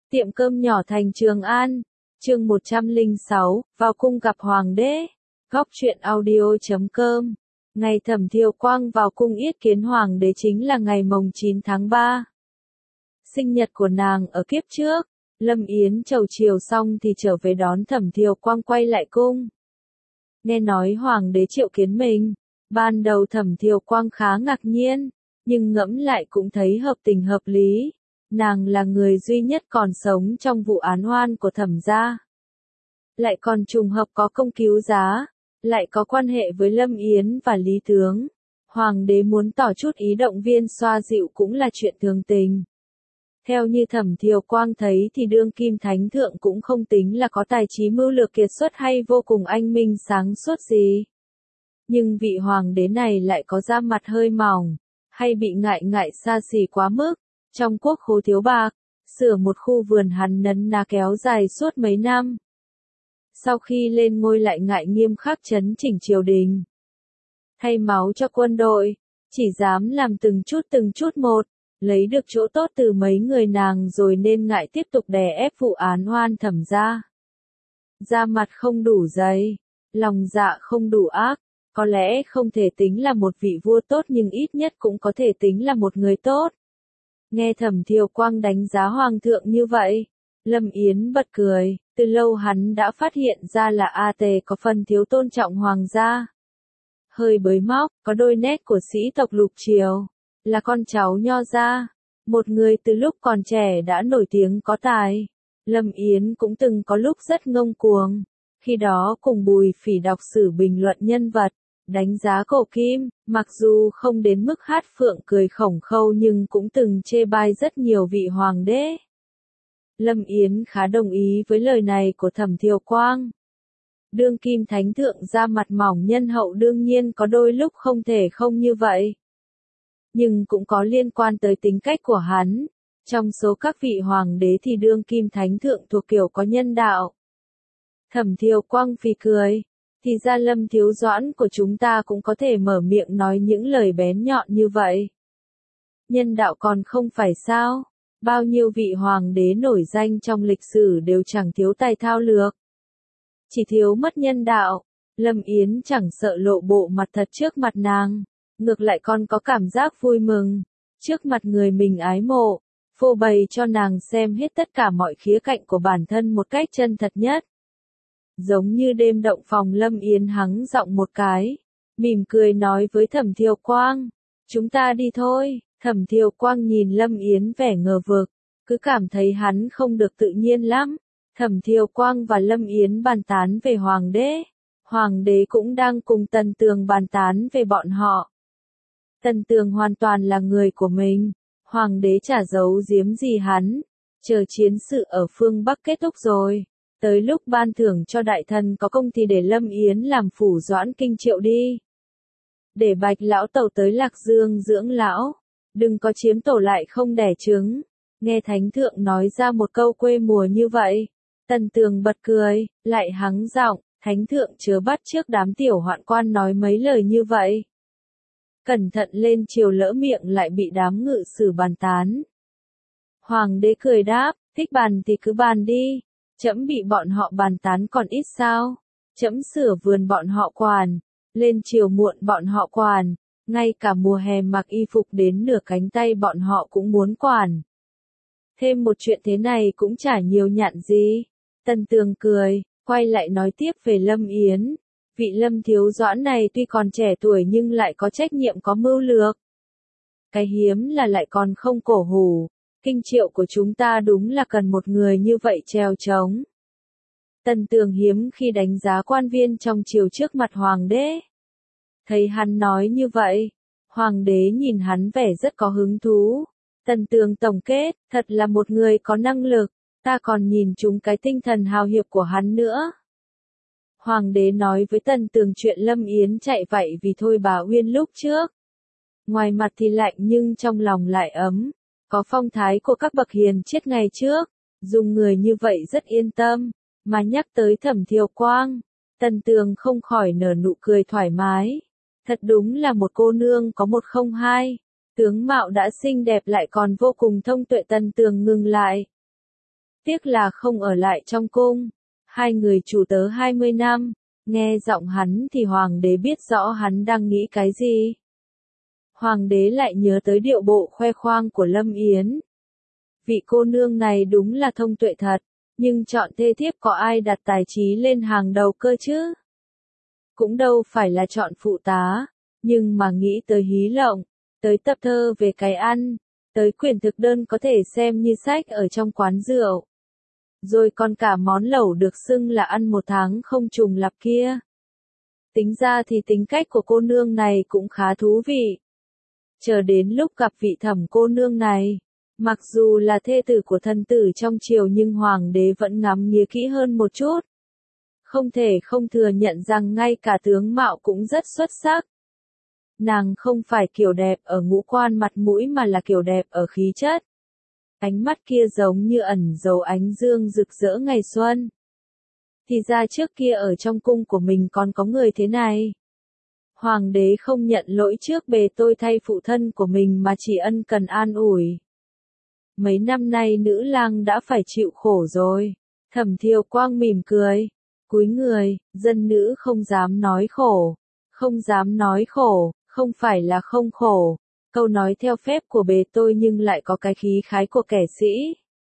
Tiệm cơm nhỏ thành Trường An, chương 106, vào cung gặp hoàng đế. Góc truyện audio.com. Ngày Thẩm Thiều Quang vào cung yết kiến hoàng đế chính là ngày mồng 9 tháng 3. Sinh nhật của nàng ở kiếp trước, Lâm Yến chầu chiều xong thì trở về đón Thẩm Thiều Quang quay lại cung. Nghe nói hoàng đế triệu kiến mình, ban đầu Thẩm Thiều Quang khá ngạc nhiên, nhưng ngẫm lại cũng thấy hợp tình hợp lý. Nàng là người duy nhất còn sống trong vụ án oan của Thẩm gia. Lại còn trùng hợp có công cứu giá, lại có quan hệ với Lâm Yến và Lý Tướng. Hoàng đế muốn tỏ chút ý động viên xoa dịu cũng là chuyện thường tình. Theo như Thẩm Thiều Quang thấy thì đương kim thánh thượng cũng không tính là có tài trí mưu lược kiệt xuất hay vô cùng anh minh sáng suốt gì. Nhưng vị hoàng đế này lại có da mặt hơi mỏng, hay bị ngại xa xỉ quá mức. Trong quốc khố thiếu bạc, sửa một khu vườn hắn nấn ná kéo dài suốt mấy năm. Sau khi lên ngôi lại ngại nghiêm khắc chấn chỉnh triều đình. Thay máu cho quân đội, chỉ dám làm từng chút một, lấy được chỗ tốt từ mấy người nàng rồi nên ngại tiếp tục đè ép vụ án oan Thẩm gia. Da mặt không đủ dày, lòng dạ không đủ ác, có lẽ không thể tính là một vị vua tốt nhưng ít nhất cũng có thể tính là một người tốt. Nghe Thẩm Thiều Quang đánh giá hoàng thượng như vậy, Lâm Yến bật cười, từ lâu hắn đã phát hiện ra là A Tề có phần thiếu tôn trọng hoàng gia. Hơi bới móc, có đôi nét của sĩ tộc lục triều, là con cháu nho gia, một người từ lúc còn trẻ đã nổi tiếng có tài. Lâm Yến cũng từng có lúc rất ngông cuồng, khi đó cùng Bùi Phỉ đọc sử bình luận nhân vật. Đánh giá cổ kim, mặc dù không đến mức hát phượng cười khổng khâu nhưng cũng từng chê bai rất nhiều vị hoàng đế. Lâm Yến khá đồng ý với lời này của Thẩm Thiều Quang. Đương kim thánh thượng da mặt mỏng nhân hậu đương nhiên có đôi lúc không thể không như vậy. Nhưng cũng có liên quan tới tính cách của hắn. Trong số các vị hoàng đế thì đương kim thánh thượng thuộc kiểu có nhân đạo. Thẩm Thiều Quang phì cười. Thì ra Lâm thiếu doãn của chúng ta cũng có thể mở miệng nói những lời bén nhọn như vậy. Nhân đạo còn không phải sao? Bao nhiêu vị hoàng đế nổi danh trong lịch sử đều chẳng thiếu tài thao lược. Chỉ thiếu mất nhân đạo, Lâm Yến chẳng sợ lộ bộ mặt thật trước mặt nàng, ngược lại còn có cảm giác vui mừng, trước mặt người mình ái mộ, phô bày cho nàng xem hết tất cả mọi khía cạnh của bản thân một cách chân thật nhất. Giống như đêm động phòng Lâm Yến hắng giọng một cái, mỉm cười nói với Thẩm Thiều Quang, chúng ta đi thôi. Thẩm Thiều Quang nhìn Lâm Yến vẻ ngờ vực, cứ cảm thấy hắn không được tự nhiên lắm. Thẩm Thiều Quang và Lâm Yến bàn tán về hoàng đế cũng đang cùng Tần Tường bàn tán về bọn họ. Tần Tường hoàn toàn là người của mình, hoàng đế chả giấu giếm gì hắn, chờ chiến sự ở phương Bắc kết thúc rồi. Tới lúc ban thưởng cho đại thần có công thì để Lâm Yến làm phủ doãn kinh triệu đi. Để Bạch lão tẩu tới Lạc Dương dưỡng lão, đừng có chiếm tổ lại không đẻ trứng. Nghe thánh thượng nói ra một câu quê mùa như vậy, Tần Tường bật cười, lại hắng giọng, thánh thượng chớ bắt trước đám tiểu hoạn quan nói mấy lời như vậy. Cẩn thận lên triều lỡ miệng lại bị đám ngự sử bàn tán. Hoàng đế cười đáp, thích bàn thì cứ bàn đi. Trẫm bị bọn họ bàn tán còn ít sao? Trẫm sửa vườn bọn họ quản, lên chiều muộn bọn họ quản, ngay cả mùa hè mặc y phục đến nửa cánh tay bọn họ cũng muốn quản. Thêm một chuyện thế này cũng chả nhiều nhặn gì. Tần Tường cười, quay lại nói tiếp về Lâm Yến. Vị Lâm thiếu doãn này tuy còn trẻ tuổi nhưng lại có trách nhiệm có mưu lược. Cái hiếm là lại còn không cổ hủ. Kinh triệu của chúng ta đúng là cần một người như vậy treo trống. Tần Tường hiếm khi đánh giá quan viên trong triều trước mặt hoàng đế. Thấy hắn nói như vậy, hoàng đế nhìn hắn vẻ rất có hứng thú. Tần Tường tổng kết, thật là một người có năng lực, ta còn nhìn trúng cái tinh thần hào hiệp của hắn nữa. Hoàng đế nói với Tần Tường chuyện Lâm Yến chạy vậy vì Thôi Bà Uyên lúc trước. Ngoài mặt thì lạnh nhưng trong lòng lại ấm. Có phong thái của các bậc hiền triết ngày trước, dùng người như vậy rất yên tâm, mà nhắc tới Thẩm Thiều Quang, Tần Tường không khỏi nở nụ cười thoải mái. Thật đúng là một cô nương có một không hai, tướng mạo đã xinh đẹp lại còn vô cùng thông tuệ. Tần Tường ngừng lại. Tiếc là không ở lại trong cung. Hai người chủ tớ 20 năm, nghe giọng hắn thì hoàng đế biết rõ hắn đang nghĩ cái gì. Hoàng đế lại nhớ tới điệu bộ khoe khoang của Lâm Yến. Vị cô nương này đúng là thông tuệ thật, nhưng chọn thê thiếp có ai đặt tài trí lên hàng đầu cơ chứ? Cũng đâu phải là chọn phụ tá, nhưng mà nghĩ tới hí lộng, tới tập thơ về cái ăn, tới quyển thực đơn có thể xem như sách ở trong quán rượu. Rồi còn cả món lẩu được xưng là ăn một tháng không trùng lặp kia. Tính ra thì tính cách của cô nương này cũng khá thú vị. Chờ đến lúc gặp vị Thẩm cô nương này, mặc dù là thê tử của thần tử trong triều nhưng hoàng đế vẫn ngắm nghía kỹ hơn một chút. Không thể không thừa nhận rằng ngay cả tướng mạo cũng rất xuất sắc. Nàng không phải kiểu đẹp ở ngũ quan mặt mũi mà là kiểu đẹp ở khí chất. Ánh mắt kia giống như ẩn dấu ánh dương rực rỡ ngày xuân. Thì ra trước kia ở trong cung của mình còn có người thế này. Hoàng đế không nhận lỗi trước bề tôi thay phụ thân của mình mà chỉ ân cần an ủi. Mấy năm nay nữ lang đã phải chịu khổ rồi. Thẩm Thiều Quang mỉm cười, cúi người, dân nữ không dám nói khổ. Không dám nói khổ, không phải là không khổ. Câu nói theo phép của bề tôi nhưng lại có cái khí khái của kẻ sĩ.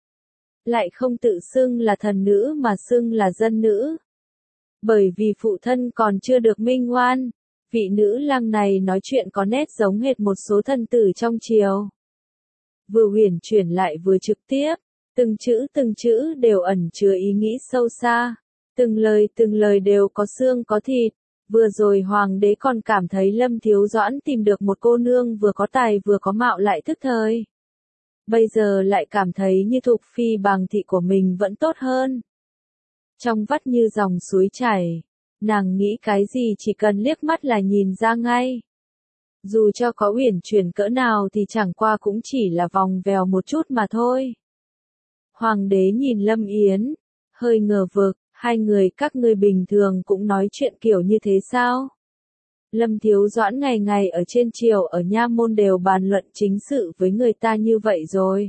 Lại không tự xưng là thần nữ mà xưng là dân nữ. Bởi vì phụ thân còn chưa được minh oan, vị nữ lang này nói chuyện có nét giống hệt một số thần tử trong triều. Vừa huyền chuyển lại vừa trực tiếp, từng chữ đều ẩn chứa ý nghĩ sâu xa, từng lời đều có xương có thịt. Vừa rồi hoàng đế còn cảm thấy Lâm Thiếu Doãn tìm được một cô nương vừa có tài vừa có mạo lại thức thời. Bây giờ lại cảm thấy như Thục Phi Bàng thị của mình vẫn tốt hơn. Trong vắt như dòng suối chảy, nàng nghĩ cái gì chỉ cần liếc mắt là nhìn ra ngay. Dù cho có uyển chuyển cỡ nào thì chẳng qua cũng chỉ là vòng vèo một chút mà thôi. Hoàng đế nhìn Lâm Yến, hơi ngờ vực. Hai người các ngươi bình thường cũng nói chuyện kiểu như thế sao? Lâm Thiếu Doãn ngày ngày ở trên triều ở nha môn đều bàn luận chính sự với người ta như vậy rồi.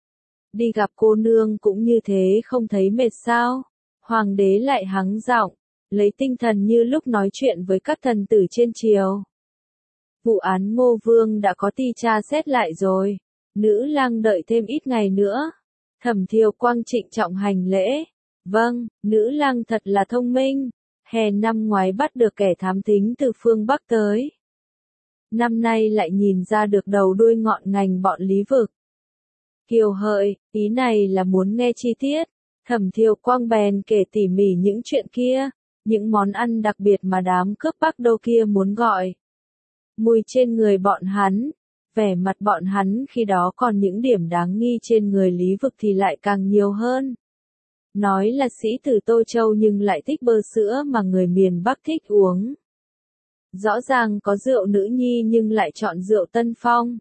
Đi gặp cô nương cũng như thế không thấy mệt sao? Hoàng đế lại hắng giọng, lấy tinh thần như lúc nói chuyện với các thần tử trên triều. Vụ án Ngô Vương đã có ti tra xét lại rồi. Nữ lang đợi thêm ít ngày nữa. Thẩm Thiều Quang trịnh trọng hành lễ. Vâng, nữ lang thật là thông minh. Hè năm ngoái bắt được kẻ thám thính từ phương Bắc tới. Năm nay lại nhìn ra được đầu đuôi ngọn ngành bọn Lý Vực. Kiều hợi, ý này là muốn nghe chi tiết. Thẩm Thiều Quang bèn kể tỉ mỉ những chuyện kia, những món ăn đặc biệt mà đám cướp Bắc Đô kia muốn gọi. Mùi trên người bọn hắn, vẻ mặt bọn hắn khi đó còn những điểm đáng nghi trên người Lý Vực thì lại càng nhiều hơn. Nói là sĩ tử Tô Châu nhưng lại thích bơ sữa mà người miền Bắc thích uống. Rõ ràng có rượu nữ nhi nhưng lại chọn rượu Tân Phong.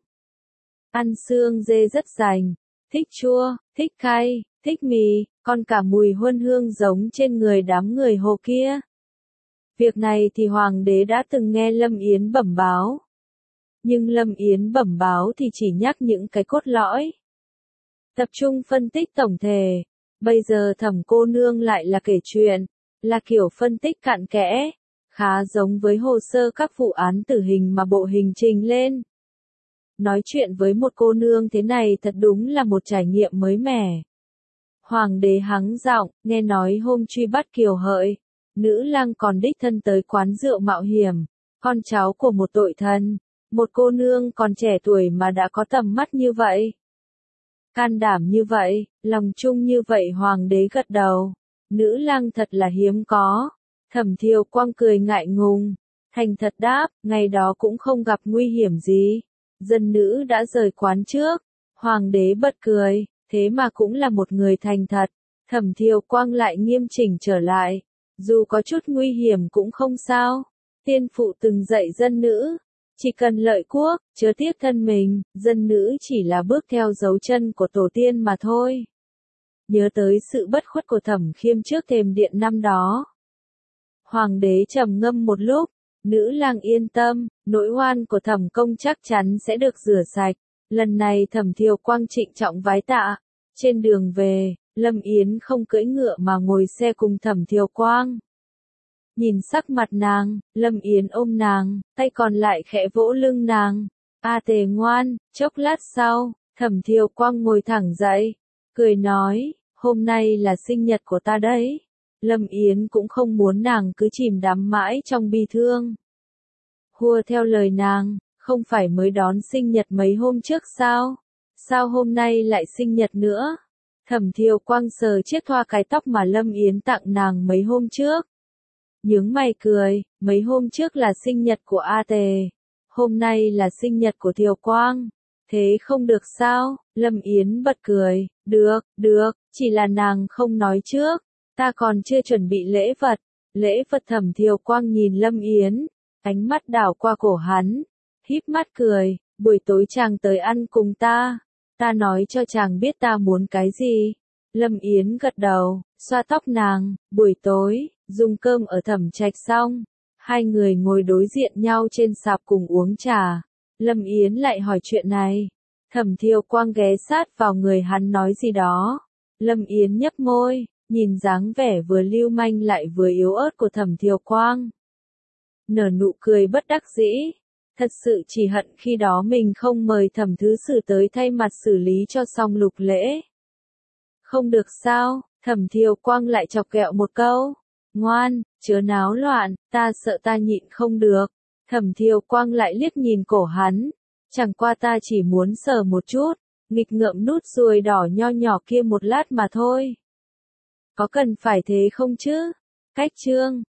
Ăn xương dê rất rành, thích chua, thích cay, thích mì, còn cả mùi huân hương giống trên người đám người Hồ kia. Việc này thì Hoàng đế đã từng nghe Lâm Yến bẩm báo. Nhưng Lâm Yến bẩm báo thì chỉ nhắc những cái cốt lõi. Tập trung phân tích tổng thể. Bây giờ Thẩm cô nương lại là kể chuyện, là kiểu phân tích cặn kẽ, khá giống với hồ sơ các vụ án tử hình mà bộ hình trình lên. Nói chuyện với một cô nương thế này thật đúng là một trải nghiệm mới mẻ. Hoàng đế hắng giọng, nghe nói hôm truy bắt Kiều Hợi, nữ lang còn đích thân tới quán rượu mạo hiểm, con cháu của một tội thần, một cô nương còn trẻ tuổi mà đã có tầm mắt như vậy. Can đảm như vậy, lòng trung như vậy hoàng đế gật đầu. Nữ lang thật là hiếm có. Thẩm Thiều Quang cười ngại ngùng. Thành thật đáp, ngày đó cũng không gặp nguy hiểm gì. Dân nữ đã rời quán trước. Hoàng đế bật cười, thế mà cũng là một người thành thật. Thẩm Thiều Quang lại nghiêm chỉnh trở lại. Dù có chút nguy hiểm cũng không sao. Tiên phụ từng dạy dân nữ. Chỉ cần lợi quốc, chớ tiếc thân mình, dân nữ chỉ là bước theo dấu chân của tổ tiên mà thôi. Nhớ tới sự bất khuất của Thẩm Khiêm trước thềm điện năm đó. Hoàng đế trầm ngâm một lúc, nữ lang yên tâm, nỗi oan của Thẩm công chắc chắn sẽ được rửa sạch. Lần này Thẩm Thiều Quang trịnh trọng vái tạ. Trên đường về, Lâm Yến không cưỡi ngựa mà ngồi xe cùng Thẩm Thiều Quang. Nhìn sắc mặt nàng, Lâm Yến ôm nàng, tay còn lại khẽ vỗ lưng nàng. A Tề ngoan, chốc lát sau, Thẩm Thiều Quang ngồi thẳng dậy, cười nói, hôm nay là sinh nhật của ta đấy. Lâm Yến cũng không muốn nàng cứ chìm đắm mãi trong bi thương. Hùa theo lời nàng, không phải mới đón sinh nhật mấy hôm trước sao? Sao hôm nay lại sinh nhật nữa? Thẩm Thiều Quang sờ chiếc thoa cái tóc mà Lâm Yến tặng nàng mấy hôm trước. Nhướng mày cười, mấy hôm trước là sinh nhật của A Tề. Hôm nay là sinh nhật của Thiều Quang. Thế không được sao? Lâm Yến bật cười, được, chỉ là nàng không nói trước. Ta còn chưa chuẩn bị lễ vật. Lễ vật. Thẩm Thiều Quang nhìn Lâm Yến, ánh mắt đảo qua cổ hắn, híp mắt cười, buổi tối chàng tới ăn cùng ta. Ta nói cho chàng biết ta muốn cái gì. Lâm Yến gật đầu, xoa tóc nàng, buổi tối, dùng cơm ở Thẩm Trạch xong. Hai người ngồi đối diện nhau trên sạp cùng uống trà. Lâm Yến lại hỏi chuyện này. Thẩm Thiều Quang ghé sát vào người hắn nói gì đó. Lâm Yến nhấp môi, nhìn dáng vẻ vừa lưu manh lại vừa yếu ớt của Thẩm Thiều Quang. Nở nụ cười bất đắc dĩ. Thật sự chỉ hận khi đó mình không mời Thẩm Thứ Sử tới thay mặt xử lý cho xong lục lễ. Không được sao? Thẩm Thiều Quang lại chọc ghẹo một câu. Ngoan, chớ náo loạn, ta sợ ta nhịn không được. Thẩm Thiều Quang lại liếc nhìn cổ hắn. Chẳng qua ta chỉ muốn sờ một chút, nghịch ngợm nút ruồi đỏ nho nhỏ kia một lát mà thôi. Có cần phải thế không chứ? Cách chương